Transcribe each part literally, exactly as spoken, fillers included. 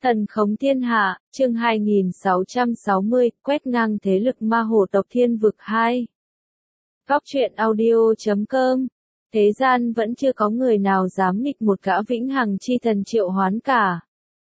Thần khống thiên hạ, chương hai nghìn sáu trăm sáu mươi, quét ngang thế lực ma hồ tộc thiên vực hai. Góc truyện audio chấm com. Thế gian vẫn chưa có người nào dám nghịch một gã vĩnh hằng chi thần triệu hoán cả.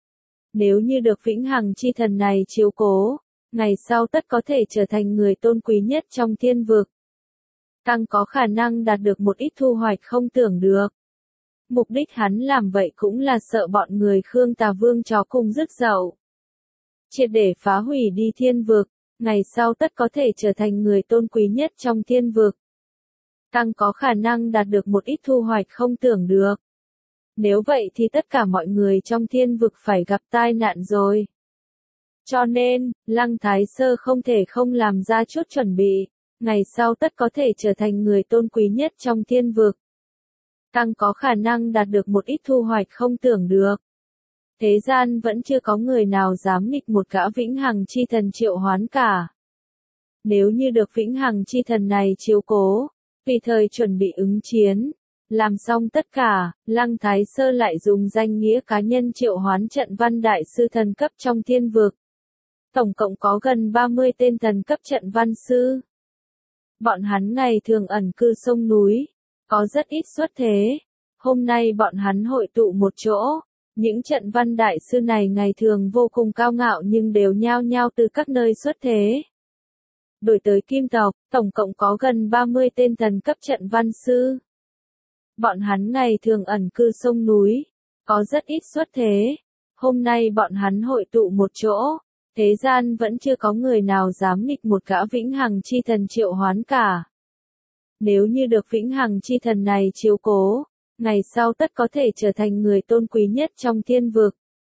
Nếu như được vĩnh hằng chi thần này chiếu cố, ngày sau tất có thể trở thành người tôn quý nhất trong thiên vực. Càng có khả năng đạt được một ít thu hoạch không tưởng được. Mục đích hắn làm vậy cũng là sợ bọn người Khương Tà Vương chó cùng rứt dậu. Triệt để phá hủy đi thiên vực, ngày sau tất có thể trở thành người tôn quý nhất trong thiên vực. Càng có khả năng đạt được một ít thu hoạch không tưởng được. Nếu vậy thì tất cả mọi người trong thiên vực phải gặp tai nạn rồi. Cho nên, Lăng Thái Sơ không thể không làm ra chút chuẩn bị, ngày sau tất có thể trở thành người tôn quý nhất trong thiên vực. Càng có khả năng đạt được một ít thu hoạch không tưởng được. Thế gian vẫn chưa có người nào dám nghịch một gã vĩnh hằng chi thần triệu hoán cả. Nếu như được vĩnh hằng chi thần này chiếu cố, tùy thời chuẩn bị ứng chiến, làm xong tất cả, Lăng Thái Sơ lại dùng danh nghĩa cá nhân triệu hoán trận văn đại sư thần cấp trong thiên vực. Tổng cộng có gần ba mươi tên thần cấp trận văn sư. Bọn hắn ngày thường ẩn cư sông núi, có rất ít xuất thế. Hôm nay bọn hắn hội tụ một chỗ. Những trận văn đại sư này ngày thường vô cùng cao ngạo nhưng đều nhao nhao từ các nơi xuất thế. Đổi tới Kim tộc, tổng cộng có gần ba mươi tên thần cấp trận văn sư. Bọn hắn ngày thường ẩn cư sông núi, có rất ít xuất thế. Hôm nay bọn hắn hội tụ một chỗ. Thế gian vẫn chưa có người nào dám nghịch một gã vĩnh hằng chi thần triệu hoán cả. Nếu như được vĩnh hằng chi thần này chiếu cố, ngày sau tất có thể trở thành người tôn quý nhất trong thiên vực.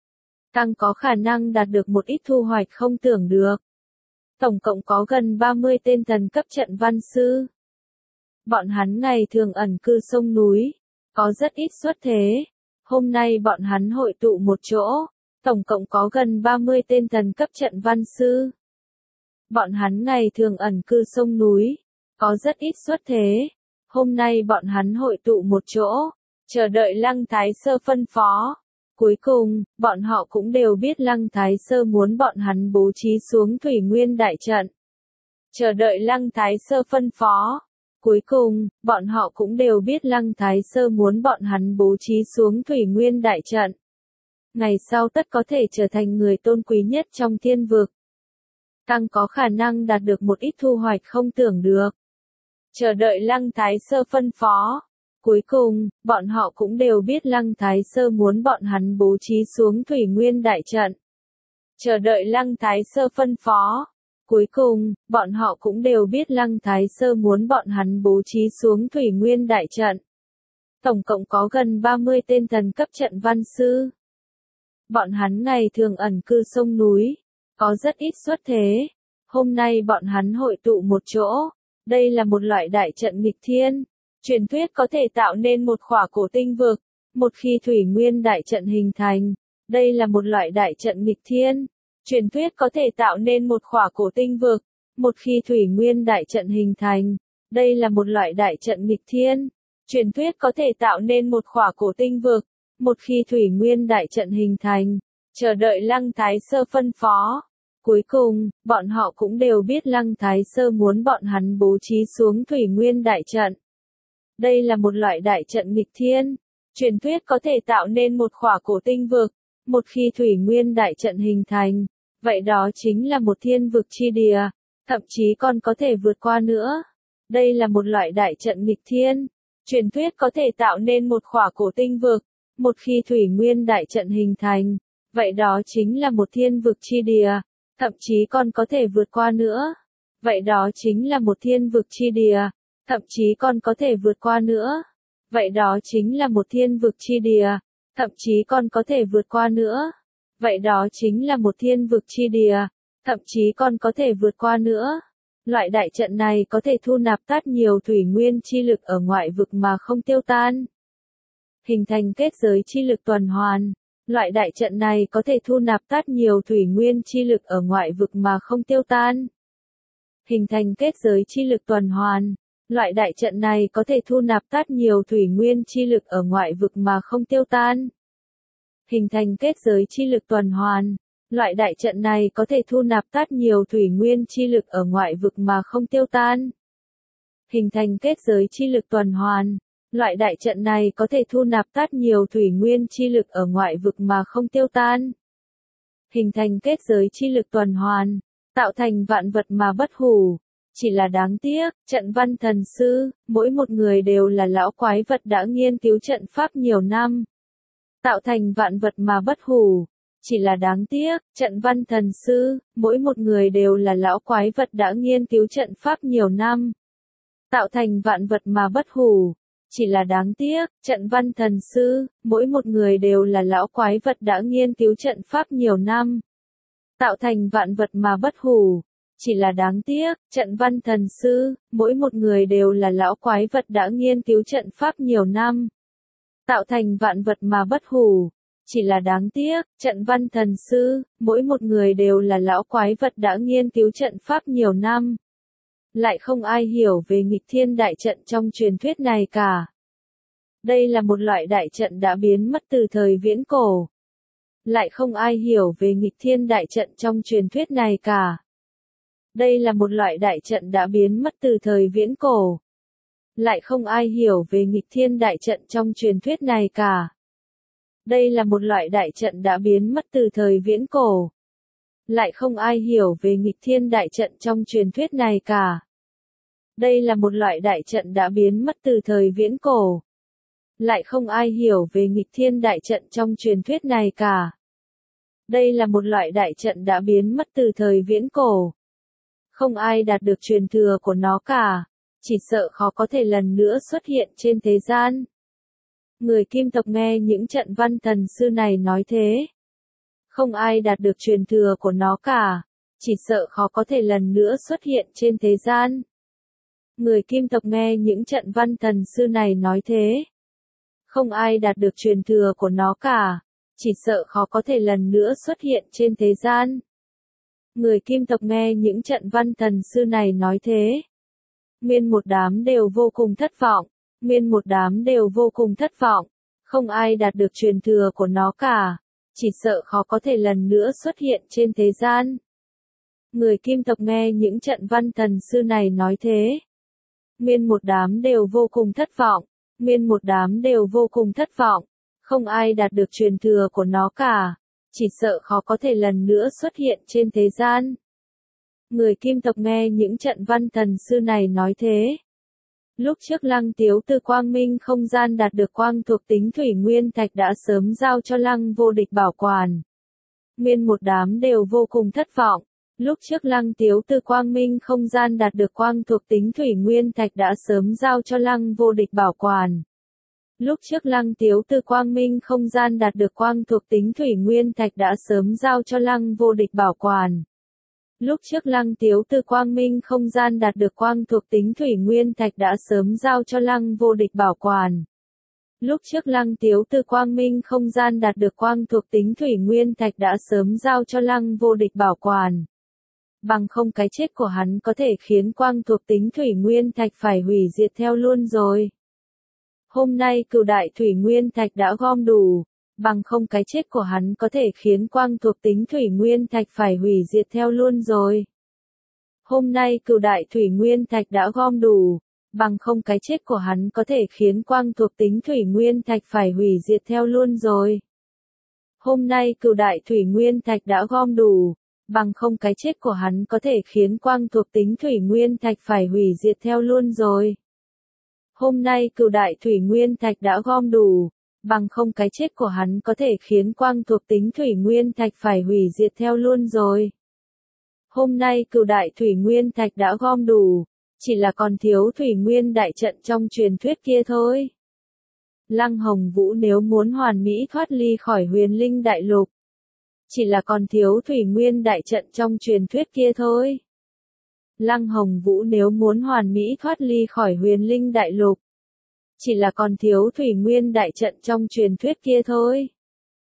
Càng có khả năng đạt được một ít thu hoạch không tưởng được. Tổng cộng có gần ba mươi tên thần cấp trận văn sư. Bọn hắn ngày thường ẩn cư sông núi, có rất ít xuất thế. Hôm nay bọn hắn hội tụ một chỗ, tổng cộng có gần ba mươi tên thần cấp trận văn sư. Bọn hắn ngày thường ẩn cư sông núi, có rất ít xuất thế. Hôm nay bọn hắn hội tụ một chỗ, chờ đợi Lăng Thái Sơ phân phó. Cuối cùng, bọn họ cũng đều biết Lăng Thái Sơ muốn bọn hắn bố trí xuống Thủy Nguyên đại trận. Chờ đợi Lăng Thái Sơ phân phó. Cuối cùng, bọn họ cũng đều biết Lăng Thái Sơ muốn bọn hắn bố trí xuống Thủy Nguyên đại trận. Ngày sau tất có thể trở thành người tôn quý nhất trong thiên vực. Càng có khả năng đạt được một ít thu hoạch không tưởng được. Chờ đợi Lăng Thái Sơ phân phó. Cuối cùng, bọn họ cũng đều biết Lăng Thái Sơ muốn bọn hắn bố trí xuống Thủy Nguyên đại trận. Chờ đợi Lăng Thái Sơ phân phó. Cuối cùng, bọn họ cũng đều biết Lăng Thái Sơ muốn bọn hắn bố trí xuống Thủy Nguyên đại trận. Tổng cộng có gần ba mươi tên thần cấp trận văn sư. Bọn hắn ngày thường ẩn cư sông núi, có rất ít xuất thế. Hôm nay bọn hắn hội tụ một chỗ. Đây là một loại đại trận nghịch thiên. Truyền thuyết có thể tạo nên một khỏa cổ tinh vực. Một khi Thủy Nguyên đại trận hình thành, đây là một loại đại trận nghịch thiên. Truyền thuyết có thể tạo nên một khỏa cổ tinh vực. Một khi Thủy Nguyên đại trận hình thành, đây là một loại đại trận nghịch thiên. Truyền thuyết có thể tạo nên một khỏa cổ tinh vực. Một khi Thủy Nguyên đại trận hình thành, chờ đợi Lăng Thái Sơ phân phó. Cuối cùng, bọn họ cũng đều biết Lăng Thái Sơ muốn bọn hắn bố trí xuống Thủy Nguyên đại trận. Đây là một loại đại trận nghịch thiên. Truyền thuyết có thể tạo nên một khỏa cổ tinh vực. Một khi Thủy Nguyên đại trận hình thành, vậy đó chính là một thiên vực chi địa, thậm chí còn có thể vượt qua nữa. Đây là một loại đại trận nghịch thiên. Truyền thuyết có thể tạo nên một khỏa cổ tinh vực. Một khi Thủy Nguyên đại trận hình thành, vậy đó chính là một thiên vực chi địa, thậm chí còn có thể vượt qua nữa. Vậy đó chính là một thiên vực chi địa, thậm chí còn có thể vượt qua nữa. Vậy đó chính là một thiên vực chi địa, thậm chí còn có thể vượt qua nữa. Vậy đó chính là một thiên vực chi địa, thậm chí còn có thể vượt qua nữa. Loại đại trận này có thể thu nạp tát nhiều thủy nguyên chi lực ở ngoại vực mà không tiêu tan. Hình thành kết giới chi lực tuần hoàn. Loại đại trận này có thể thu nạp tát nhiều thủy nguyên chi lực ở ngoại vực mà không tiêu tan. Hình thành kết giới chi lực tuần hoàn. Loại đại trận này có thể thu nạp tát nhiều thủy nguyên chi lực ở ngoại vực mà không tiêu tan. Hình thành kết giới chi lực tuần hoàn. Loại đại trận này có thể thu nạp tát nhiều thủy nguyên chi lực ở ngoại vực mà không tiêu tan. Hình thành kết giới chi lực tuần hoàn. Loại đại trận này có thể thu nạp tát nhiều thủy nguyên chi lực ở ngoại vực mà không tiêu tan. Hình thành kết giới chi lực tuần hoàn. Tạo thành vạn vật mà bất hủ. Chỉ là đáng tiếc, trận văn thần sư, mỗi một người đều là lão quái vật đã nghiên cứu trận pháp nhiều năm. Tạo thành vạn vật mà bất hủ. Chỉ là đáng tiếc, trận văn thần sư, mỗi một người đều là lão quái vật đã nghiên cứu trận pháp nhiều năm. Tạo thành vạn vật mà bất hủ. Chỉ là đáng tiếc, trận văn thần sư, mỗi một người đều là lão quái vật đã nghiên cứu trận pháp nhiều năm. Tạo thành vạn vật mà bất hủ. Chỉ là đáng tiếc, trận văn thần sư, mỗi một người đều là lão quái vật đã nghiên cứu trận pháp nhiều năm. Tạo thành vạn vật mà bất hủ. Chỉ là đáng tiếc, trận văn thần sư, mỗi một người đều là lão quái vật đã nghiên cứu trận pháp nhiều năm. Lại không ai hiểu về nghịch thiên đại trận trong truyền thuyết này cả. Đây là một loại đại trận đã biến mất từ thời viễn cổ. Lại không ai hiểu về nghịch thiên đại trận trong truyền thuyết này cả. Đây là một loại đại trận đã biến mất từ thời viễn cổ. Lại không ai hiểu về nghịch thiên đại trận trong truyền thuyết này cả. Đây là một loại đại trận đã biến mất từ thời viễn cổ. Lại không ai hiểu về nghịch thiên đại trận trong truyền thuyết này cả. Đây là một loại đại trận đã biến mất từ thời viễn cổ. Lại không ai hiểu về nghịch thiên đại trận trong truyền thuyết này cả. Đây là một loại đại trận đã biến mất từ thời viễn cổ. Không ai đạt được truyền thừa của nó cả. Chỉ sợ khó có thể lần nữa xuất hiện trên thế gian. Người Kim tộc nghe những trận văn thần sư này nói thế. Không ai đạt được truyền thừa của nó cả. Chỉ sợ khó có thể lần nữa xuất hiện trên thế gian. Người Kim tộc nghe những trận văn thần sư này nói thế. Không ai đạt được truyền thừa của nó cả. Chỉ sợ khó có thể lần nữa xuất hiện trên thế gian. Người Kim tộc nghe những trận văn thần sư này nói thế. Nguyên một đám đều vô cùng thất vọng. Nguyên một đám đều vô cùng thất vọng. Không ai đạt được truyền thừa của nó cả. Chỉ sợ khó có thể lần nữa xuất hiện trên thế gian. Người Kim tộc nghe những trận văn thần sư này nói thế. Nguyên một đám đều vô cùng thất vọng. Nguyên một đám đều vô cùng thất vọng. Không ai đạt được truyền thừa của nó cả. Chỉ sợ khó có thể lần nữa xuất hiện trên thế gian. Người Kim tộc nghe những trận văn thần sư này nói thế. Lúc trước Lăng Tiếu từ Quang Minh không gian đạt được quang thuộc tính thủy nguyên thạch đã sớm giao cho Lăng Vô Địch bảo quản. Nguyên một đám đều vô cùng thất vọng. Lúc trước Lăng Tiếu từ Quang Minh không gian đạt được quang thuộc tính thủy nguyên thạch đã sớm giao cho Lăng Vô Địch bảo quản. Lúc trước Lăng Tiếu từ Quang Minh không gian đạt được quang thuộc tính thủy nguyên thạch đã sớm giao cho Lăng Vô Địch bảo quản. Lúc trước Lăng Tiếu từ Quang Minh không gian đạt được quang thuộc tính thủy nguyên thạch đã sớm giao cho Lăng Vô Địch bảo quản. Lúc trước Lăng Tiếu từ Quang Minh không gian đạt được quang thuộc tính thủy nguyên thạch đã sớm giao cho Lăng Vô Địch bảo quản. Bằng không cái chết của hắn có thể khiến quang thuộc tính thủy nguyên thạch phải hủy diệt theo luôn rồi. Hôm nay cửu đại thủy nguyên thạch đã gom đủ. Bằng không cái chết của hắn có thể khiến quang thuộc tính thủy nguyên thạch phải hủy diệt theo luôn rồi. Hôm nay cửu đại thủy nguyên thạch đã gom đủ. Bằng không cái chết của hắn có thể khiến quang thuộc tính thủy nguyên thạch phải hủy diệt theo luôn rồi. Hôm nay cửu đại thủy nguyên thạch đã gom đủ. Bằng không cái chết của hắn có thể khiến quang thuộc tính thủy nguyên thạch phải hủy diệt theo luôn rồi. Hôm nay cửu đại thủy nguyên thạch đã gom đủ. Bằng không cái chết của hắn có thể khiến quang thuộc tính thủy nguyên thạch phải hủy diệt theo luôn rồi. Hôm nay cửu đại thủy nguyên thạch đã gom đủ. Chỉ là còn thiếu thủy nguyên đại trận trong truyền thuyết kia thôi. Lăng Hồng Vũ nếu muốn hoàn mỹ thoát ly khỏi huyền linh đại lục. Chỉ là còn thiếu thủy nguyên đại trận trong truyền thuyết kia thôi. Lăng Hồng Vũ nếu muốn hoàn mỹ thoát ly khỏi huyền linh đại lục. Chỉ là còn thiếu thủy nguyên đại trận trong truyền thuyết kia thôi. Lăng Hồng Vũ nếu muốn hoàn mỹ thoát ly khỏi huyền linh đại lục. Chỉ là còn thiếu thủy nguyên đại trận trong truyền thuyết kia thôi. Lăng Hồng Vũ nếu muốn hoàn mỹ thoát ly khỏi huyền linh đại lục. Chỉ là còn thiếu thủy nguyên đại trận trong truyền thuyết kia thôi. Lăng Hồng Vũ nếu muốn hoàn mỹ thoát ly khỏi huyền linh đại lục. Chỉ là còn thiếu thủy nguyên đại trận trong truyền thuyết kia thôi. Lăng Hồng Vũ nếu muốn hoàn mỹ thoát ly khỏi huyền linh đại lục. Chỉ là còn thiếu thủy nguyên đại trận trong truyền thuyết kia thôi. Lăng Hồng Vũ nếu muốn hoàn mỹ thoát ly khỏi huyền linh đại lục. Chỉ là còn thiếu thủy nguyên đại trận trong truyền thuyết kia thôi. Lăng Hồng Vũ nếu muốn hoàn mỹ thoát ly khỏi huyền linh đại lục. Chỉ là còn thiếu thủy nguyên đại trận trong truyền thuyết kia thôi.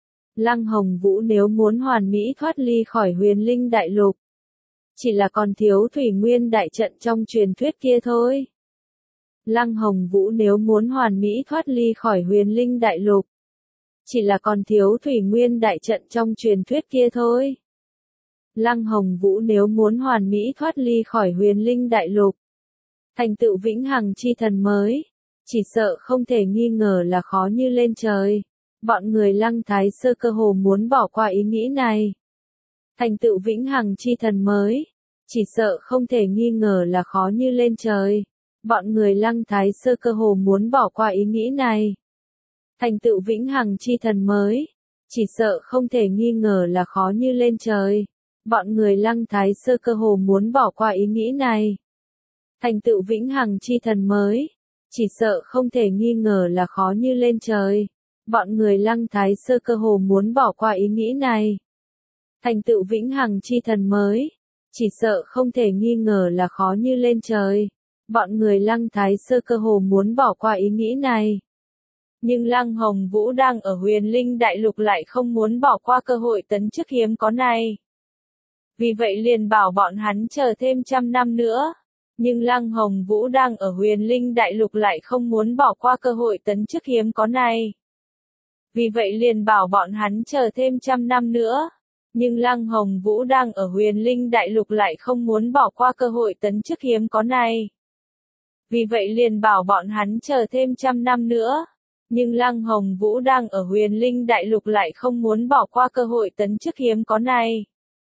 Chỉ là còn thiếu thủy nguyên đại trận trong truyền thuyết kia thôi. Lăng Hồng Vũ nếu muốn hoàn mỹ thoát ly khỏi huyền linh đại lục. chỉ là còn thiếu thủy nguyên đại trận trong truyền thuyết kia thôi. Lăng Hồng Vũ nếu muốn hoàn mỹ thoát ly khỏi huyền linh đại lục, thành tựu vĩnh hằng chi thần mới, chỉ sợ không thể nghi ngờ là khó như lên trời. Bọn người Lăng Thái Sơ cơ hồ muốn bỏ qua ý nghĩ này. Thành tựu vĩnh hằng chi thần mới, chỉ sợ không thể nghi ngờ là khó như lên trời. Bọn người Lăng Thái Sơ cơ hồ muốn bỏ qua ý nghĩ này. Thành tựu vĩnh hằng chi thần mới, chỉ sợ không thể nghi ngờ là khó như lên trời. Bọn người Lăng Thái Sơ cơ hồ muốn bỏ qua ý nghĩ này. Thành tựu vĩnh hằng chi thần mới, chỉ sợ không thể nghi ngờ là khó như lên trời. Bọn người Lăng Thái Sơ cơ hồ muốn bỏ qua ý nghĩ này. Thành tựu vĩnh hằng chi thần mới, chỉ sợ không thể nghi ngờ là khó như lên trời. Bọn người Lăng Thái Sơ cơ hồ muốn bỏ qua ý nghĩ này. Nhưng Lăng Hồng Vũ đang ở huyền linh đại lục lại không muốn bỏ qua cơ hội tấn chức hiếm có này. Vì vậy liền bảo bọn hắn chờ thêm trăm năm nữa. Nhưng Lăng Hồng Vũ đang ở huyền linh đại lục lại không muốn bỏ qua cơ hội tấn chức hiếm có này. Vì vậy liền bảo bọn hắn chờ thêm trăm năm nữa. Nhưng Lăng Hồng Vũ đang ở huyền linh đại lục lại không muốn bỏ qua cơ hội tấn chức hiếm có này. Vì vậy liền bảo bọn hắn chờ thêm trăm năm nữa. Nhưng Lăng Hồng Vũ đang ở huyền linh đại lục lại không muốn bỏ qua cơ hội tấn chức hiếm có này.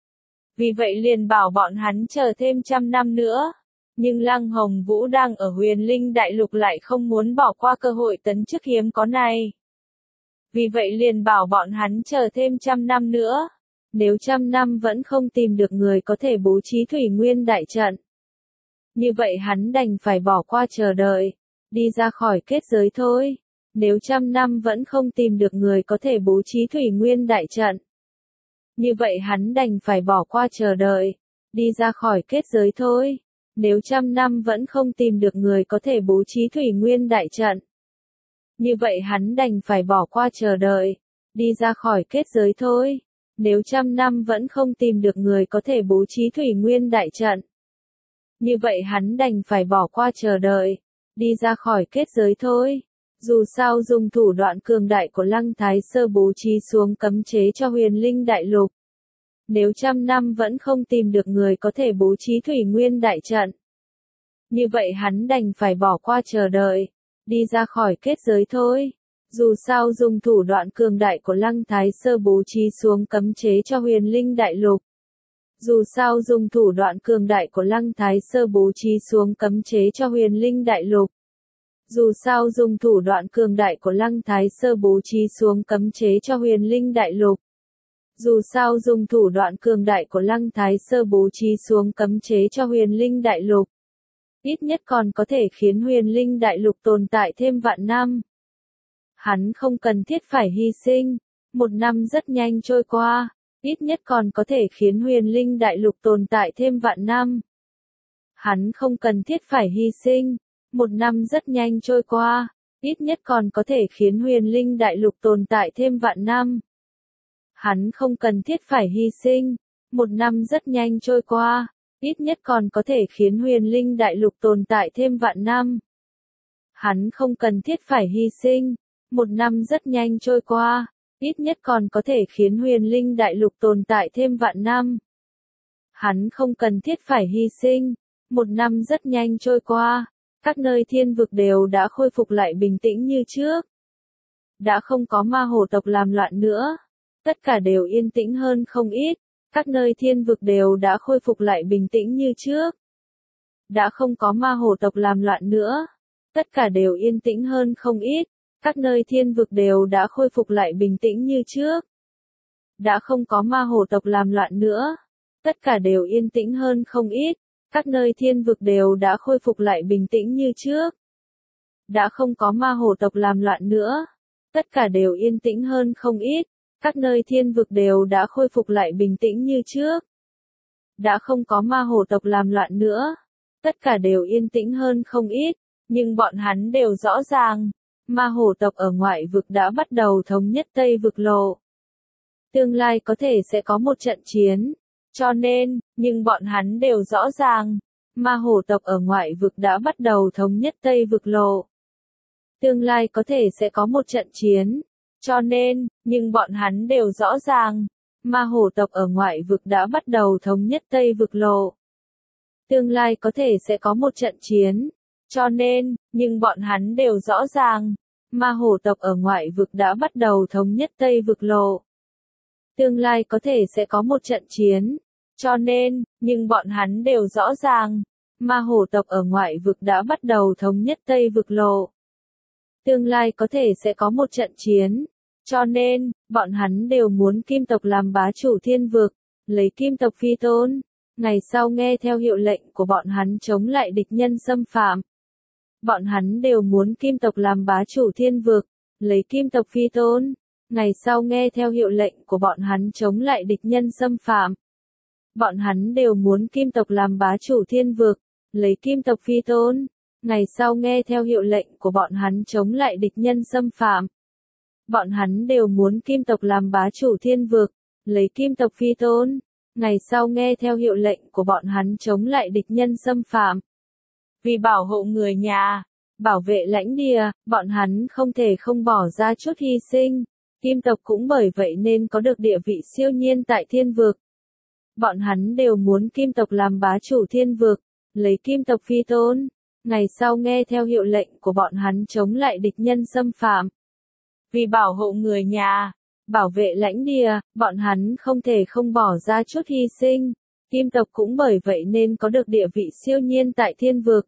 Vì vậy liền bảo bọn hắn chờ thêm trăm năm nữa. Nhưng Lăng Hồng Vũ đang ở huyền linh đại lục lại không muốn bỏ qua cơ hội tấn chức hiếm có này. Vì vậy liền bảo bọn hắn chờ thêm trăm năm nữa. Nếu trăm năm vẫn không tìm được người có thể bố trí thủy nguyên đại trận, như vậy hắn đành phải bỏ qua chờ đợi, đi ra khỏi kết giới thôi. Nếu trăm năm vẫn không tìm được người có thể bố trí thủy nguyên đại trận, như vậy hắn đành phải bỏ qua chờ đợi, đi ra khỏi kết giới thôi. Nếu trăm năm vẫn không tìm được người có thể bố trí thủy nguyên đại trận, như vậy hắn đành phải bỏ qua chờ đợi, đi ra khỏi kết giới thôi. Nếu trăm năm vẫn không tìm được người có thể bố trí thủy nguyên đại trận, như vậy hắn đành phải bỏ qua chờ đợi, đi ra khỏi kết giới thôi. Dù sao dùng thủ đoạn cường đại của Lăng Thái Sơ bố trí xuống cấm chế cho huyền linh đại lục. Nếu trăm năm vẫn không tìm được người có thể bố trí thủy nguyên đại trận, như vậy hắn đành phải bỏ qua chờ đợi, đi ra khỏi kết giới thôi. Dù sao dùng thủ đoạn cường đại của Lăng Thái Sơ bố trí xuống cấm chế cho huyền linh đại lục. Dù sao dùng thủ đoạn cường đại của Lăng Thái Sơ bố trí xuống cấm chế cho huyền linh đại lục. Dù sao dùng thủ đoạn cường đại của Lăng Thái Sơ bố trí xuống cấm chế cho huyền linh đại lục. Dù sao dùng thủ đoạn cường đại của Lăng Thái Sơ bố trí xuống cấm chế cho huyền linh đại lục. Ít nhất còn có thể khiến huyền linh đại lục tồn tại thêm vạn năm. Hắn không cần thiết phải hy sinh. Một năm rất nhanh trôi qua. Ít nhất còn có thể khiến huyền linh đại lục tồn tại thêm vạn năm. Hắn không cần thiết phải hy sinh. Một năm rất nhanh trôi qua. Ít nhất còn có thể khiến huyền linh đại lục tồn tại thêm vạn năm. Hắn không cần thiết phải hy sinh. Một năm rất nhanh trôi qua. Ít nhất còn có thể khiến huyền linh đại lục tồn tại thêm vạn năm. Hắn không cần thiết phải hy sinh. Một năm rất nhanh trôi qua. Ít nhất còn có thể khiến huyền linh đại lục tồn tại thêm vạn năm. Hắn không cần thiết phải hy sinh. Một năm rất nhanh trôi qua. Các nơi thiên vực đều đã khôi phục lại bình tĩnh như trước. Đã không có ma hổ tộc làm loạn nữa. Tất cả đều yên tĩnh hơn không ít. Các nơi thiên vực đều đã khôi phục lại bình tĩnh như trước. Đã không có ma hổ tộc làm loạn nữa. Tất cả đều yên tĩnh hơn không ít. Các nơi thiên vực đều đã khôi phục lại bình tĩnh như trước. Đã không có ma hổ tộc làm loạn nữa. Tất cả đều yên tĩnh hơn không ít. Các nơi thiên vực đều đã khôi phục lại bình tĩnh như trước. Đã không có ma hổ tộc làm loạn nữa. Tất cả đều yên tĩnh hơn không ít. Các nơi thiên vực đều đã khôi phục lại bình tĩnh như trước. Đã không có ma hổ tộc làm loạn nữa. Tất cả đều yên tĩnh hơn không ít. Nhưng bọn hắn đều rõ ràng. Ma hổ tộc ở ngoại vực đã bắt đầu thống nhất Tây vực lộ. Tương lai có thể sẽ có một trận chiến. Cho nên, nhưng bọn hắn đều rõ ràng. Ma hổ tộc ở ngoại vực đã bắt đầu thống nhất Tây vực lộ. Tương lai có thể sẽ có một trận chiến. Cho nên, nhưng bọn hắn đều rõ ràng, ma hổ tộc ở ngoại vực đã bắt đầu thống nhất Tây vực lộ. Tương lai có thể sẽ có một trận chiến. Cho nên, nhưng bọn hắn đều rõ ràng, ma hổ tộc ở ngoại vực đã bắt đầu thống nhất Tây vực lộ. Tương lai có thể sẽ có một trận chiến. Cho nên, nhưng bọn hắn đều rõ ràng, ma hổ tộc ở ngoại vực đã bắt đầu thống nhất Tây vực lộ. Tương lai có thể sẽ có một trận chiến. Cho nên, bọn hắn đều muốn Kim tộc làm bá chủ thiên vực, lấy Kim tộc phi tôn. Ngày sau nghe theo hiệu lệnh của bọn hắn chống lại địch nhân xâm phạm. Bọn hắn đều muốn Kim tộc làm bá chủ thiên vực, lấy Kim tộc phi tôn. Ngày sau nghe theo hiệu lệnh của bọn hắn chống lại địch nhân xâm phạm. Bọn hắn đều muốn Kim tộc làm bá chủ thiên vực, lấy Kim tộc phi tôn. Ngày sau nghe theo hiệu lệnh của bọn hắn chống lại địch nhân xâm phạm. Bọn hắn đều muốn Kim tộc làm bá chủ thiên vực, lấy Kim tộc phi tôn. Ngày sau nghe theo hiệu lệnh của bọn hắn chống lại địch nhân xâm phạm. Vì bảo hộ người nhà, bảo vệ lãnh địa, bọn hắn không thể không bỏ ra chút hy sinh. Kim tộc cũng bởi vậy nên có được địa vị siêu nhiên tại thiên vực. Bọn hắn đều muốn Kim tộc làm bá chủ thiên vực, lấy Kim tộc phi tôn. Ngày sau nghe theo hiệu lệnh của bọn hắn chống lại địch nhân xâm phạm. Vì bảo hộ người nhà, bảo vệ lãnh địa, bọn hắn không thể không bỏ ra chút hy sinh. Kim tộc cũng bởi vậy nên có được địa vị siêu nhiên tại thiên vực.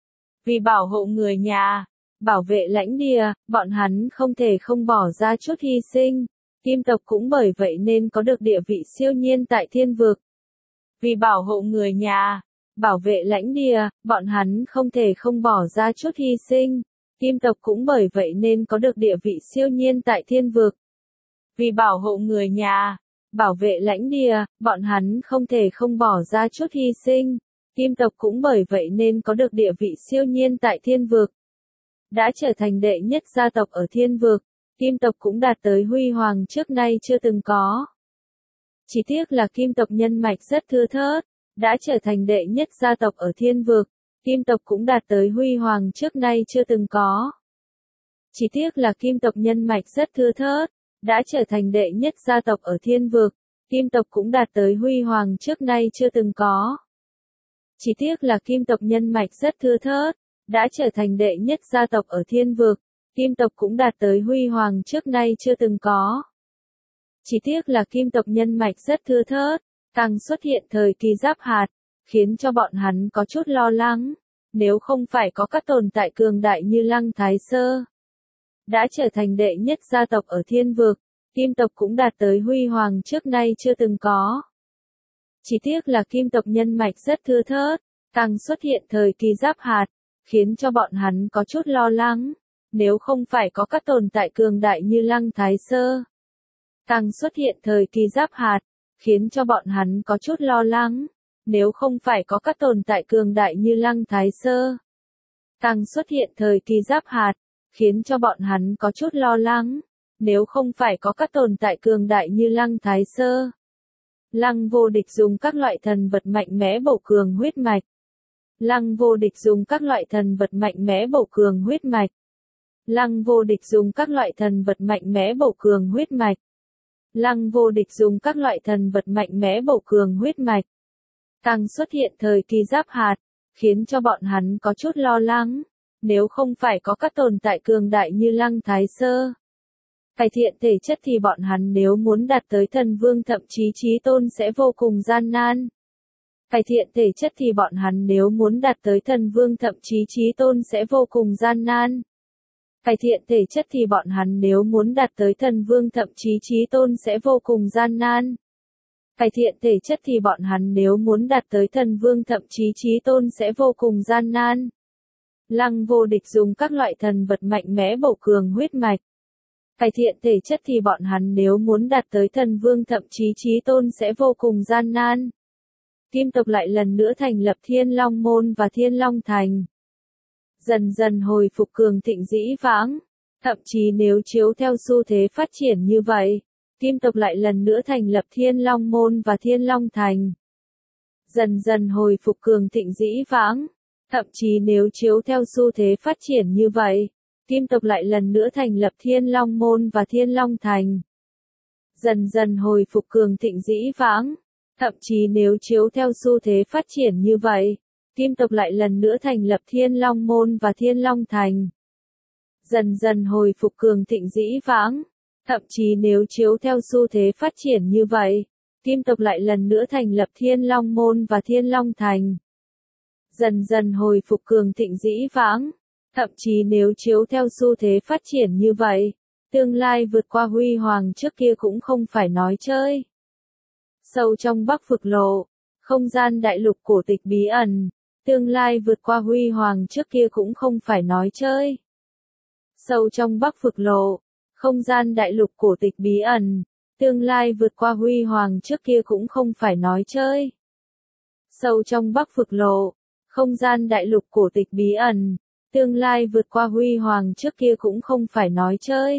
Vì bảo hộ người nhà, bảo vệ lãnh địa, bọn hắn không thể không bỏ ra chút hy sinh. Kim tộc cũng bởi vậy nên có được địa vị siêu nhiên tại thiên vực. Vì bảo hộ người nhà, bảo vệ lãnh địa, bọn hắn không thể không bỏ ra chút hy sinh. Kim tộc cũng bởi vậy nên có được địa vị siêu nhiên tại thiên vực. Vì bảo hộ người nhà, bảo vệ lãnh địa, bọn hắn không thể không bỏ ra chút hy sinh. Kim tộc cũng bởi vậy nên có được địa vị siêu nhiên tại thiên vực. Đã trở thành đệ nhất gia tộc ở thiên vực, Kim tộc cũng đạt tới huy hoàng trước nay chưa từng có. Chỉ tiếc là Kim tộc nhân mạch rất thưa thớt, đã trở thành đệ nhất gia tộc ở thiên vực, Kim tộc cũng đạt tới huy hoàng trước nay chưa từng có. Chỉ tiếc là Kim tộc nhân mạch rất thưa thớt, đã trở thành đệ nhất gia tộc ở thiên vực, Kim tộc cũng đạt tới huy hoàng trước nay chưa từng có. Chỉ tiếc là Kim tộc nhân mạch rất thưa thớt, đã trở thành đệ nhất gia tộc ở thiên vực, Kim tộc cũng đạt tới huy hoàng trước nay chưa từng có. Chỉ tiếc là Kim tộc nhân mạch rất thưa thớt, càng xuất hiện thời kỳ giáp hạt, khiến cho bọn hắn có chút lo lắng, nếu không phải có các tồn tại cường đại như Lăng Thái Sơ. Đã trở thành đệ nhất gia tộc ở thiên vực, Kim tộc cũng đạt tới huy hoàng trước nay chưa từng có. Chỉ tiếc là Kim tộc nhân mạch rất thưa thớt, càng xuất hiện thời kỳ giáp hạt, khiến cho bọn hắn có chút lo lắng, nếu không phải có các tồn tại cường đại như Lăng Thái Sơ. Càng xuất hiện thời kỳ giáp hạt, khiến cho bọn hắn có chút lo lắng, nếu không phải có các tồn tại cường đại như Lăng Thái Sơ. Càng xuất hiện thời kỳ giáp hạt, khiến cho bọn hắn có chút lo lắng, nếu không phải có các tồn tại cường đại như Lăng Thái Sơ. Lăng vô địch dùng các loại thần vật mạnh mẽ bổ cường huyết mạch. Lăng vô địch dùng các loại thần vật mạnh mẽ bổ cường huyết mạch. Lăng vô địch dùng các loại thần vật mạnh mẽ bổ cường huyết mạch. Lăng vô địch dùng các loại thần vật mạnh mẽ bổ cường huyết mạch. Càng xuất hiện thời kỳ giáp hạt, khiến cho bọn hắn có chút lo lắng, nếu không phải có các tồn tại cường đại như Lăng Thái Sơ. Cải thiện thể chất thì bọn hắn nếu muốn đạt tới thần vương thậm chí chí tôn sẽ vô cùng gian nan. Cải thiện thể chất thì bọn hắn nếu muốn đạt tới thần vương thậm chí chí tôn sẽ vô cùng gian nan. Cải thiện thể chất thì bọn hắn nếu muốn đạt tới thần vương thậm chí chí tôn sẽ vô cùng gian nan. Cải thiện thể chất thì bọn hắn nếu muốn đạt tới thần vương thậm chí chí tôn sẽ vô cùng gian nan. Lăng vô địch dùng các loại thần vật mạnh mẽ bổ cường huyết mạch. Cải thiện thể chất thì bọn hắn nếu muốn đạt tới thần vương thậm chí chí tôn sẽ vô cùng gian nan. Kim tộc lại lần nữa thành lập Thiên Long Môn và Thiên Long Thành. Dần dần hồi phục cường thịnh dĩ vãng. Thậm chí nếu chiếu theo xu thế phát triển như vậy, Kim tộc lại lần nữa thành lập Thiên Long Môn và Thiên Long Thành. Dần dần hồi phục cường thịnh dĩ vãng. Thậm chí nếu chiếu theo xu thế phát triển như vậy, Kim tộc lại lần nữa thành lập Thiên Long Môn và Thiên Long Thành. Dần dần hồi phục cường thịnh dĩ vãng. Thậm chí nếu chiếu theo xu thế phát triển như vậy, Kim tộc lại lần nữa thành lập Thiên Long Môn và Thiên Long Thành. Dần dần hồi phục cường thịnh dĩ vãng. Thậm chí nếu chiếu theo xu thế phát triển như vậy, Kim tộc lại lần nữa thành lập Thiên Long Môn và Thiên Long Thành. Dần dần hồi phục cường thịnh dĩ vãng. Thậm chí nếu chiếu theo xu thế phát triển như vậy, tương lai vượt qua huy hoàng trước kia cũng không phải nói chơi. Sâu trong Bắc Vực Lộ, không gian đại lục cổ tịch bí ẩn, tương lai vượt qua huy hoàng trước kia cũng không phải nói chơi. Sâu trong Bắc Vực Lộ, không gian đại lục cổ tịch bí ẩn, tương lai vượt qua huy hoàng trước kia cũng không phải nói chơi. Sâu trong Bắc Vực Lộ, không gian đại lục cổ tịch bí ẩn, tương lai vượt qua huy hoàng trước kia cũng không phải nói chơi.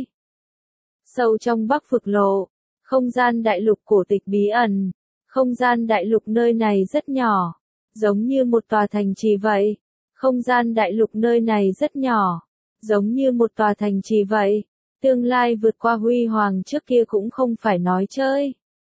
Sâu trong Bắc Vực Lộ, không gian đại lục cổ tịch bí ẩn, không gian đại lục nơi này rất nhỏ, giống như một tòa thành trì vậy. Không gian đại lục nơi này rất nhỏ, giống như một tòa thành trì vậy. Tương lai vượt qua huy hoàng trước kia cũng không phải nói chơi.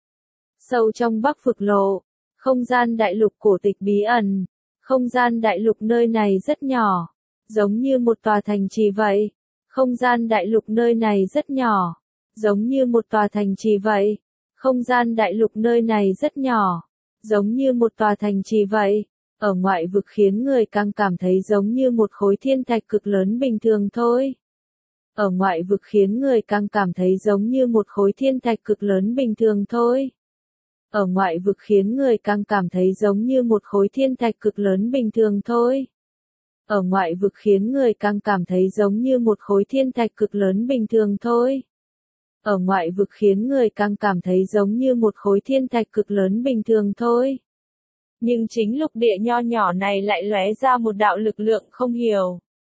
Sâu trong Bắc Vực Lộ, không gian đại lục cổ tịch bí ẩn, không gian đại lục nơi này rất nhỏ, giống như một tòa thành trì vậy. Không gian đại lục nơi này rất nhỏ, giống như một tòa thành trì vậy. Không gian đại lục nơi này rất nhỏ, giống như một tòa thành trì vậy. Ở ngoại vực khiến người càng cảm thấy giống như một khối thiên thạch cực lớn bình thường thôi. Ở ngoại vực khiến người càng cảm thấy giống như một khối thiên thạch cực lớn bình thường thôi. Ở ngoại vực khiến người càng cảm thấy giống như một khối thiên thạch cực lớn bình thường thôi. Ở ngoại vực khiến người càng cảm thấy giống như một khối thiên thạch cực lớn bình thường thôi. Ở ngoại vực khiến người càng cảm thấy giống như một khối thiên thạch cực lớn bình thường thôi. Nhưng chính lục địa nho nhỏ này lại lóe ra một đạo lực lượng không hiểu.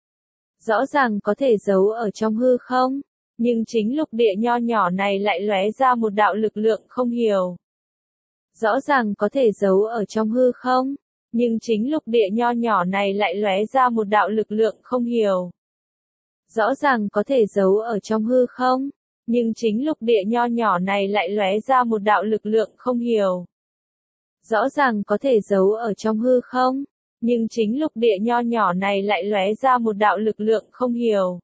Rõ ràng có thể giấu ở trong hư không, nhưng chính lục địa nho nhỏ này lại lóe ra một đạo lực lượng không hiểu. Rõ ràng có thể giấu ở trong hư không, nhưng chính lục địa nho nhỏ này lại lóe ra một đạo lực lượng không hiểu. Rõ ràng có thể giấu ở trong hư không, nhưng chính lục địa nho nhỏ này lại lóe ra một đạo lực lượng không hiểu. Rõ ràng có thể giấu ở trong hư không, nhưng chính lục địa nho nhỏ này lại lóe ra một đạo lực lượng không hiểu.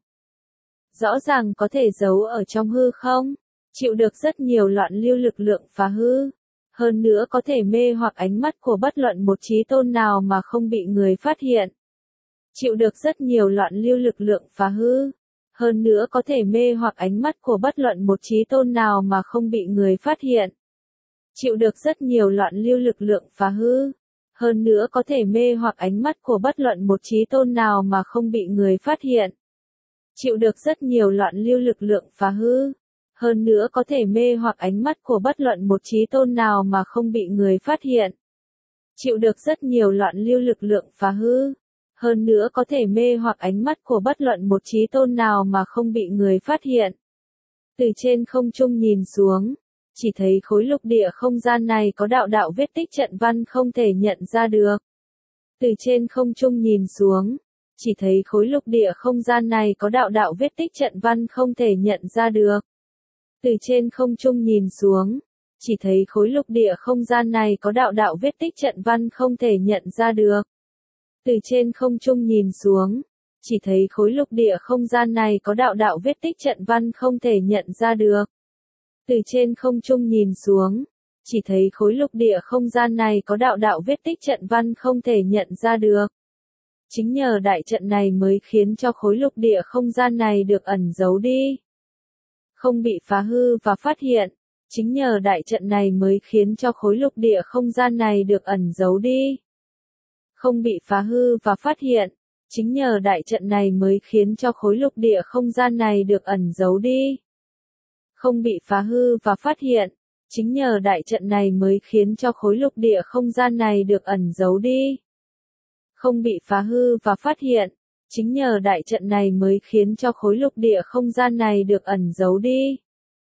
Rõ ràng có thể giấu ở trong hư không, chịu được rất nhiều loạn lưu lực lượng phá hư. Hơn nữa có thể mê hoặc ánh mắt của bất luận một chí tôn nào mà không bị người phát hiện. Chịu được rất nhiều loạn lưu lực lượng phá hư. Hơn nữa có thể mê hoặc ánh mắt của bất luận một chí tôn nào mà không bị người phát hiện. Chịu được rất nhiều loạn lưu lực lượng phá hư. Hơn nữa có thể mê hoặc ánh mắt của bất luận một chí tôn nào mà không bị người phát hiện. Chịu được rất nhiều loạn lưu lực lượng phá hư. Hơn nữa có thể mê hoặc ánh mắt của bất luận một chí tôn nào mà không bị người phát hiện. Chịu được rất nhiều loạn lưu lực lượng phá hư. Hơn nữa có thể mê hoặc ánh mắt của bất luận một chí tôn nào mà không bị người phát hiện. Từ trên không trung nhìn xuống, chỉ thấy khối lục địa không gian này có đạo đạo vết tích trận văn không thể nhận ra được. Từ trên không trung nhìn xuống, chỉ thấy khối lục địa không gian này có đạo đạo vết tích trận văn không thể nhận ra được. Từ trên không trung nhìn xuống, chỉ thấy khối lục địa không gian này có đạo đạo vết tích trận văn không thể nhận ra được. Từ trên không trung nhìn xuống, chỉ thấy khối lục địa không gian này có đạo đạo vết tích trận văn không thể nhận ra được. Từ trên không trung nhìn xuống, chỉ thấy khối lục địa không gian này có đạo đạo vết tích trận văn không thể nhận ra được. Chính nhờ đại trận này mới khiến cho khối lục địa không gian này được ẩn giấu đi, không bị phá hư và phát hiện. Chính nhờ đại trận này mới khiến cho khối lục địa không gian này được ẩn giấu đi, không bị phá hư và phát hiện. Chính nhờ đại trận này mới khiến cho khối lục địa không gian này được ẩn giấu đi, không bị phá hư và phát hiện. Chính nhờ đại trận này mới khiến cho khối lục địa không gian này được ẩn giấu đi, không bị phá hư và phát hiện. Chính nhờ đại trận này mới khiến cho khối lục địa không gian này được ẩn giấu đi,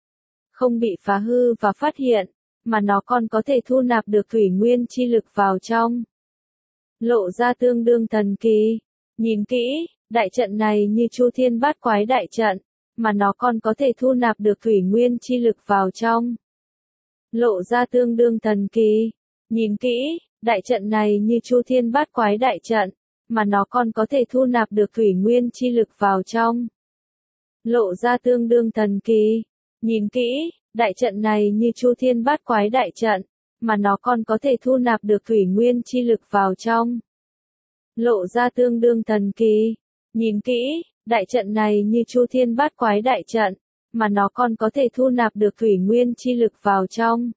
không bị phá hư và phát hiện, mà nó còn có thể thu nạp được thủy nguyên chi lực vào trong. Lộ ra tương đương thần kỳ. Nhìn kỹ, Đại trận này như Chu Thiên Bát Quái đại trận, mà nó còn có thể thu nạp được thủy nguyên chi lực vào trong. Lộ ra tương đương thần kỳ. Nhìn kỹ, đại trận này như Chu Thiên Bát Quái đại trận, mà nó còn có thể thu nạp được thủy nguyên chi lực vào trong. Lộ ra tương đương thần kỳ. Nhìn kỹ, đại trận này như Chu Thiên Bát Quái đại trận, mà nó còn có thể thu nạp được thủy nguyên chi lực vào trong. Lộ ra tương đương thần kỳ. Nhìn kỹ, đại trận này như Chu Thiên Bát Quái đại trận, mà nó còn có thể thu nạp được thủy nguyên chi lực vào trong.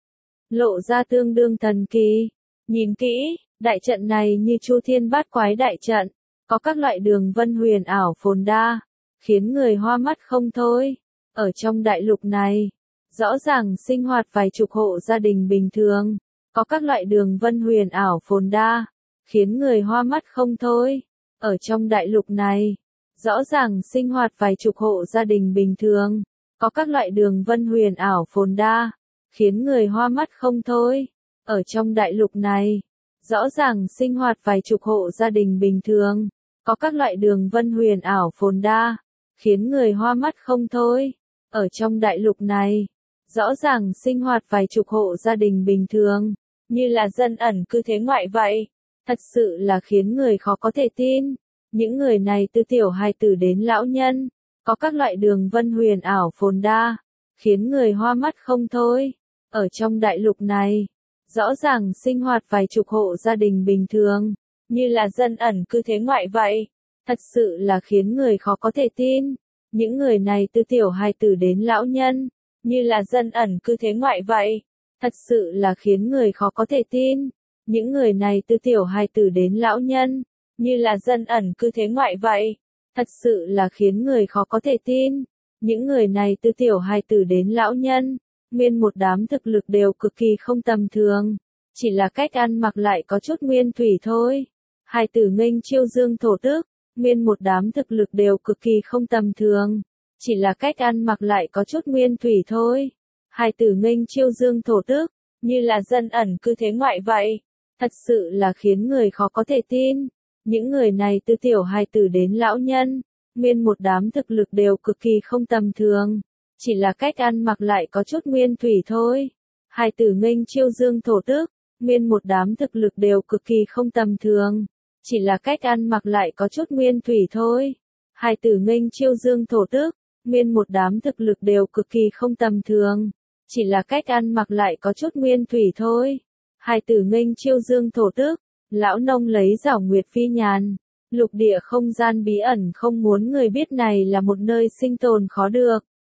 Lộ ra tương đương thần kỳ. Nhìn kỹ, đại trận này như Chu Thiên Bát Quái đại trận, có các loại đường vân huyền ảo phồn đa, khiến người hoa mắt không thôi. Ở trong đại lục này, rõ ràng sinh hoạt vài chục hộ gia đình bình thường, có các loại đường vân huyền ảo phồn đa, khiến người hoa mắt không thôi. Ở trong đại lục này, rõ ràng sinh hoạt vài chục hộ gia đình bình thường, có các loại đường vân huyền ảo phồn đa, khiến người hoa mắt không thôi. Ở trong đại lục này, rõ ràng sinh hoạt vài chục hộ gia đình bình thường, có các loại đường vân huyền ảo phồn đa, khiến người hoa mắt không thôi. Ở trong đại lục này, rõ ràng sinh hoạt vài chục hộ gia đình bình thường, như là dân ẩn cư thế ngoại vậy. Thật sự là khiến người khó có thể tin. Những người này từ tiểu hài tử đến lão nhân, có các loại đường vân huyền ảo phồn đa, khiến người hoa mắt không thôi. Ở trong đại lục này, rõ ràng sinh hoạt vài chục hộ gia đình bình thường, như là dân ẩn cư thế ngoại vậy. Thật sự là khiến người khó có thể tin. Những người này từ tiểu hài tử đến lão nhân, như là dân ẩn cư thế ngoại vậy. Thật sự là khiến người khó có thể tin. Những người này từ tiểu hài tử đến lão nhân, như là dân ẩn cư thế ngoại vậy. Thật sự là khiến người khó có thể tin. Những người này từ tiểu hài tử đến lão nhân, nguyên một đám thực lực đều cực kỳ không tầm thường. Chỉ là cách ăn mặc lại có chút nguyên thủy thôi. Hài tử nghênh chiêu dương thổ tức, nguyên một đám thực lực đều cực kỳ không tầm thường. Chỉ là cách ăn mặc lại có chút nguyên thủy thôi. Hài tử nghênh chiêu dương thổ tức, như là dân ẩn cư thế ngoại vậy. Thật sự là khiến người khó có thể tin. Những người này từ tiểu hài tử đến lão nhân, nguyên một đám thực lực đều cực kỳ không tầm thường. Chỉ là cách ăn mặc lại có chút nguyên thủy thôi. Hài tử nghênh chiêu dương thổ tức, nguyên một đám thực lực đều cực kỳ không tầm thường. Chỉ là cách ăn mặc lại có chút nguyên thủy thôi. Hài tử nghênh chiêu dương thổ tức, nguyên một đám thực lực đều cực kỳ không tầm thường. Chỉ là cách ăn mặc lại có chút nguyên thủy thôi. Hài tử nghênh chiêu dương thổ tức, lão nông lấy giảo nguyệt phi nhàn. Lục địa không gian bí ẩn không muốn người biết này là một nơi sinh tồn khó được.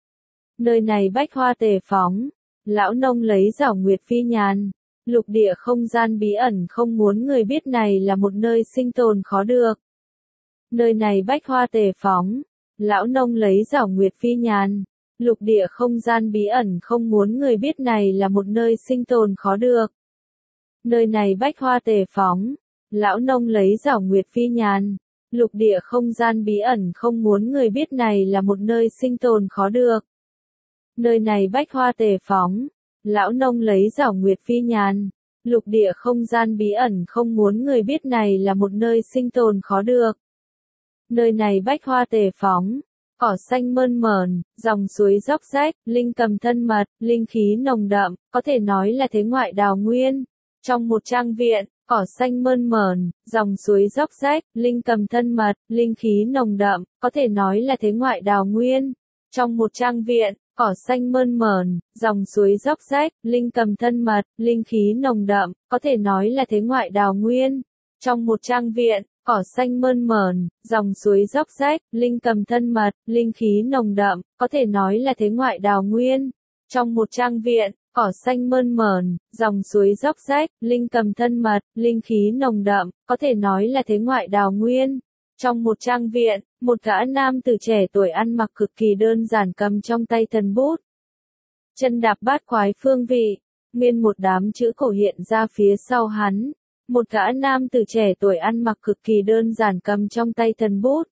Nơi này bách hoa tề phóng, lão nông lấy giảo nguyệt phi nhàn. Lục địa không gian bí ẩn không muốn người biết này là một nơi sinh tồn khó được. Nơi này bách hoa tề phóng, lão nông lấy giảo nguyệt phi nhàn. Lục địa không gian bí ẩn không muốn người biết này là một nơi sinh tồn khó được. Nơi này bách hoa tề phóng, lão nông lấy giảo nguyệt phi nhàn. Lục địa không gian bí ẩn không muốn người biết này là một nơi sinh tồn khó được. Nơi này bách hoa tề phóng, lão nông lấy giảo nguyệt phi nhàn. Lục địa không gian bí ẩn không muốn người biết này là một nơi sinh tồn khó được. Nơi này bách hoa tề phóng, cỏ xanh mơn mởn, dòng suối róc rách, linh cầm thân mật, linh khí nồng đậm, có thể nói là thế ngoại đào nguyên. Trong một trang viện, cỏ xanh mơn mởn, dòng suối róc rách, linh cầm thân mật, linh khí nồng đậm, có thể nói là thế ngoại đào nguyên. Trong một trang viện, cỏ xanh mơn mởn, dòng suối róc rách, linh cầm thân mật, linh khí nồng đậm, có thể nói là thế ngoại đào nguyên. Trong một trang viện, cỏ xanh mơn mởn, dòng suối róc rách, linh cầm thân mật, linh khí nồng đậm, có thể nói là thế ngoại đào nguyên. Trong một trang viện, cỏ xanh mơn mởn, dòng suối róc rách, linh cầm thân mật, linh khí nồng đậm, có thể nói là thế ngoại đào nguyên. Trong một trang viện, một gã nam tử trẻ tuổi ăn mặc cực kỳ đơn giản cầm trong tay thần bút. Chân đạp bát quái phương vị, nguyên một đám chữ cổ hiện ra phía sau hắn. Một gã nam tử trẻ tuổi ăn mặc cực kỳ đơn giản cầm trong tay thần bút.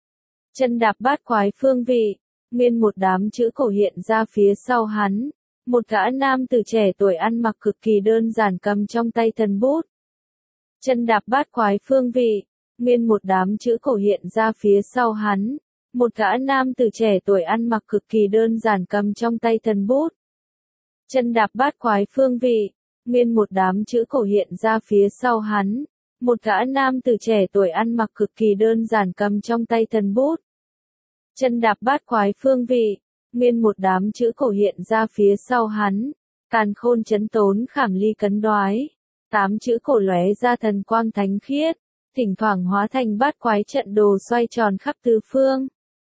Chân đạp bát quái phương vị, nguyên một đám chữ cổ hiện ra phía sau hắn. Một gã nam tử trẻ tuổi ăn mặc cực kỳ đơn giản cầm trong tay thần bút. Chân đạp bát quái phương vị, Nguyên một đám chữ cổ hiện ra phía sau hắn. Một gã nam tử trẻ tuổi ăn mặc cực kỳ đơn giản cầm trong tay thần bút. Chân đạp bát quái phương vị. Nguyên một đám chữ cổ hiện ra phía sau hắn. Một gã nam tử trẻ tuổi ăn mặc cực kỳ đơn giản cầm trong tay thần bút. Chân đạp bát quái phương vị. Nguyên một đám chữ cổ hiện ra phía sau hắn. Càn khôn chấn tốn khảm ly cấn đoái. Tám chữ cổ lóe ra thần quang thánh khiết. Thỉnh thoảng hóa thành bát quái trận đồ xoay tròn khắp tứ phương.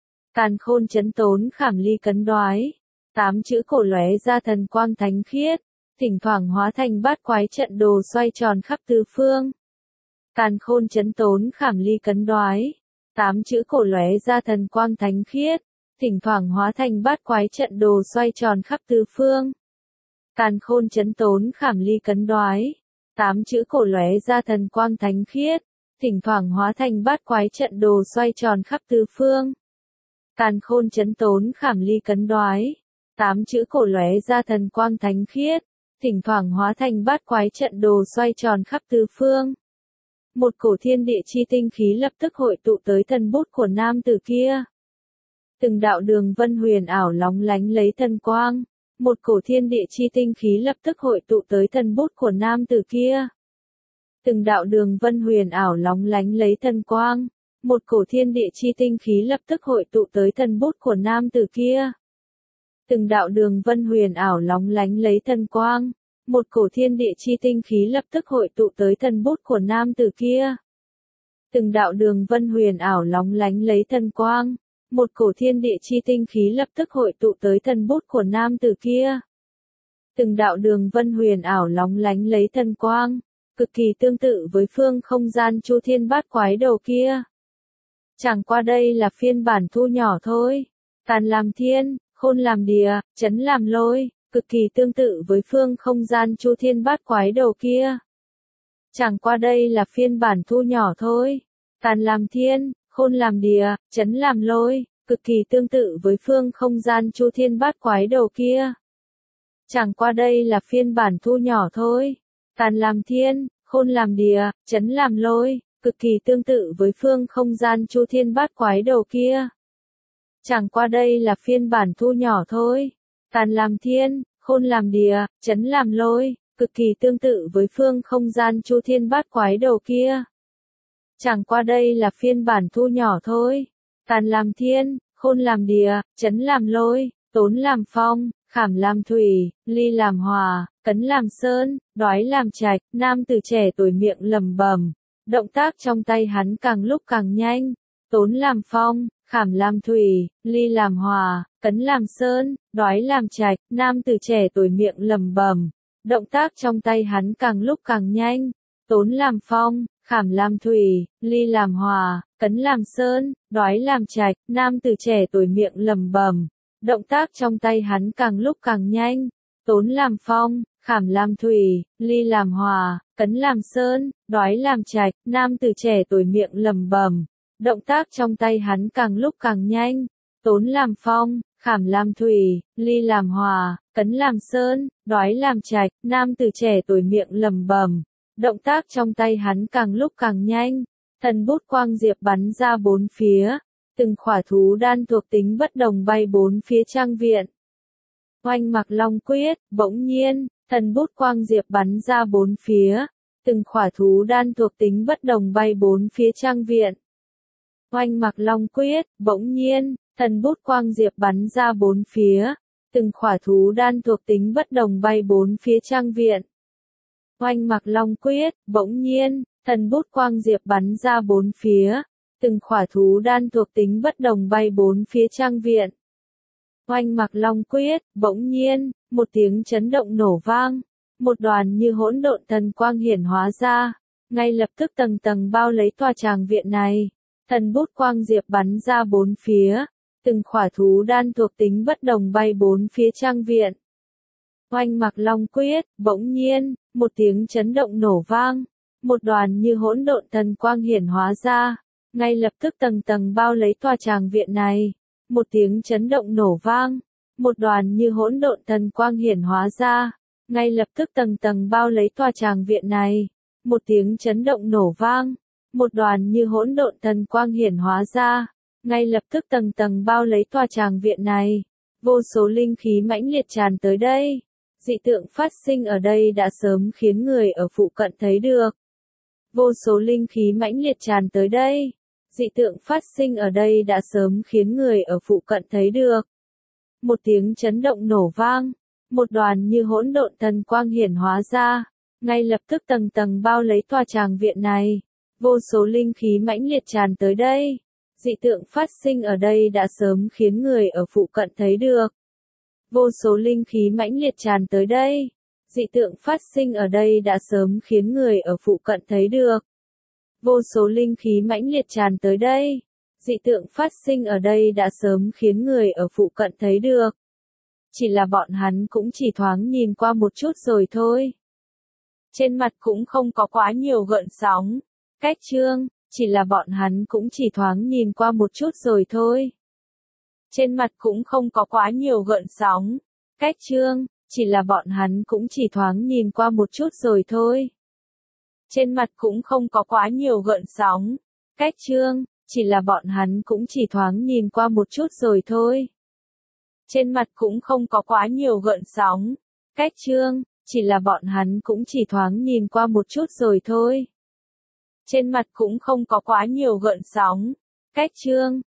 Càn khôn chấn tốn khảm ly cấn đoái. Tám chữ cổ lóe ra thần quang thánh khiết. Thỉnh thoảng hóa thành bát quái trận đồ xoay tròn khắp tứ phương. Càn khôn chấn tốn khảm ly cấn đoái. Tám chữ cổ lóe ra thần quang thánh khiết. Thỉnh thoảng hóa thành bát quái trận đồ xoay tròn khắp tứ phương. Càn khôn chấn tốn khảm ly cấn đoái. Tám chữ cổ lóe ra thần quang thánh khiết. Thỉnh thoảng hóa thành bát quái trận đồ xoay tròn khắp tứ phương. Càn khôn chấn tốn khảm ly cấn đoái. Tám chữ cổ lóe ra thần quang thánh khiết. Thỉnh thoảng hóa thành bát quái trận đồ xoay tròn khắp tứ phương. Một cổ thiên địa chi tinh khí lập tức hội tụ tới thần bút của nam tử kia. Từng đạo đường vân huyền ảo lóng lánh lấy thần quang. Một cổ thiên địa chi tinh khí lập tức hội tụ tới thần bút của nam tử kia. Từng đạo đường vân huyền ảo lóng lánh lấy thần quang. Một cổ thiên địa chi tinh khí lập tức hội tụ tới thần bút của nam tử kia. Từng đạo đường vân huyền ảo lóng lánh lấy thần quang. Một cổ thiên địa chi tinh khí lập tức hội tụ tới thần bút của nam tử kia. Từng đạo đường vân huyền ảo lóng lánh lấy thần quang. Một cổ thiên địa chi tinh khí lập tức hội tụ tới thần bút của nam tử kia. Từng đạo đường vân huyền ảo lóng lánh lấy thần quang. Cực kỳ tương tự với phương không gian chu thiên bát quái đầu kia. Chẳng qua đây là phiên bản thu nhỏ thôi. Tàn làm thiên, khôn làm địa, chấn làm lôi. Cực kỳ tương tự với phương không gian chu thiên bát quái đầu kia. Chẳng qua đây là phiên bản thu nhỏ thôi. Tàn làm thiên, khôn làm địa, chấn làm lôi. Cực kỳ tương tự với phương không gian chu thiên bát quái đầu kia. Chẳng qua đây là phiên bản thu nhỏ thôi. Tàn làm thiên, khôn làm địa, chấn làm lôi. Cực kỳ tương tự với phương không gian chu thiên bát quái đầu kia. Chẳng qua đây là phiên bản thu nhỏ thôi. Tàn làm thiên, khôn làm địa, chấn làm lôi, cực kỳ tương tự với phương không gian chu thiên bát quái đầu kia. Chẳng qua đây là phiên bản thu nhỏ thôi. Tàn làm thiên, khôn làm địa, chấn làm lôi, tốn làm phong, khảm làm thủy, ly làm hòa, cấn làm sơn, đoái làm trạch. Nam tử trẻ tuổi miệng lẩm bẩm, động tác trong tay hắn càng lúc càng nhanh. Tốn làm phong, khảm làm thủy, ly làm hòa, cấn làm sơn, đoái làm trạch. Nam tử trẻ tuổi miệng lẩm bẩm, động tác trong tay hắn càng lúc càng nhanh. Tốn làm phong, khảm làm thủy, ly làm hòa, cấn làm sơn, đoái làm trạch. Nam tử trẻ tuổi miệng lẩm bẩm, động tác trong tay hắn càng lúc càng nhanh. Tốn làm phong, khảm làm thủy, ly làm hòa, cấn làm sơn, đoái làm trạch. Nam tử trẻ tuổi miệng lẩm bẩm, động tác trong tay hắn càng lúc càng nhanh. Tốn làm phong, khảm làm thủy, ly làm hòa, cấn làm sơn, đoái làm trạch. Nam tử trẻ tuổi miệng lẩm bẩm, động tác trong tay hắn càng lúc càng nhanh. Thần bút quang diệp bắn ra bốn phía. Từng khỏa thú đan thuộc tính bất đồng bay bốn phía trang viện. Oanh mặc long quyết, bỗng nhiên, thần bút quang diệp bắn ra bốn phía. Từng khỏa thú đan thuộc tính bất đồng bay bốn phía trang viện. Oanh mặc long quyết, bỗng nhiên, thần bút quang diệp bắn ra bốn phía. Từng khỏa thú đan thuộc tính bất đồng bay bốn phía trang viện. Oanh mặc long quyết, bỗng nhiên, thần bút quang diệp bắn ra bốn phía. Từng khỏa thú đan thuộc tính bất đồng bay bốn phía trang viện. Oanh mặc long quyết, bỗng nhiên, một tiếng chấn động nổ vang. Một đoàn như hỗn độn thần quang hiển hóa ra. Ngay lập tức tầng tầng bao lấy tòa tràng viện này. Thần bút quang diệp bắn ra bốn phía. Từng khỏa thú đan thuộc tính bất đồng bay bốn phía trang viện. Oanh mặc long quyết, bỗng nhiên, một tiếng chấn động nổ vang. Một đoàn như hỗn độn thần quang hiển hóa ra. Ngay lập tức tầng tầng bao lấy tòa tràng viện này. Một tiếng chấn động nổ vang. Một đoàn như hỗn độn thần quang hiển hóa ra. Ngay lập tức tầng tầng bao lấy tòa tràng viện này. Một tiếng chấn động nổ vang. Một đoàn như hỗn độn thần quang hiển hóa ra, ngay lập tức tầng tầng bao lấy tòa tràng viện này. Vô số linh khí mãnh liệt tràn tới đây. Dị tượng phát sinh ở đây đã sớm khiến người ở phụ cận thấy được. Vô số linh khí mãnh liệt tràn tới đây. Dị tượng phát sinh ở đây đã sớm khiến người ở phụ cận thấy được. Một tiếng chấn động nổ vang, một đoàn như hỗn độn thần quang hiển hóa ra, ngay lập tức tầng tầng bao lấy tòa tràng viện này. Vô số linh khí mãnh liệt tràn tới đây. Dị tượng phát sinh ở đây đã sớm khiến người ở phụ cận thấy được. Vô số linh khí mãnh liệt tràn tới đây. Dị tượng phát sinh ở đây đã sớm khiến người ở phụ cận thấy được. Vô số linh khí mãnh liệt tràn tới đây. Dị tượng phát sinh ở đây đã sớm khiến người ở phụ cận thấy được. Chỉ là bọn hắn cũng chỉ thoáng nhìn qua một chút rồi thôi. Trên mặt cũng không có quá nhiều gợn sóng. Cách chương, chỉ là bọn hắn cũng chỉ thoáng nhìn qua một chút rồi thôi. Trên mặt cũng không có quá nhiều gợn sóng. Cách chương, chỉ là bọn hắn cũng chỉ thoáng nhìn qua một chút rồi thôi. Trên mặt cũng không có quá nhiều gợn sóng. Cách chương, chỉ là bọn hắn cũng chỉ thoáng nhìn qua một chút rồi thôi. Trên mặt cũng không có quá nhiều gợn sóng. Cách chương, chỉ là bọn hắn cũng chỉ thoáng nhìn qua một chút rồi thôi. Trên mặt cũng không có quá nhiều gợn sóng. Cách chương,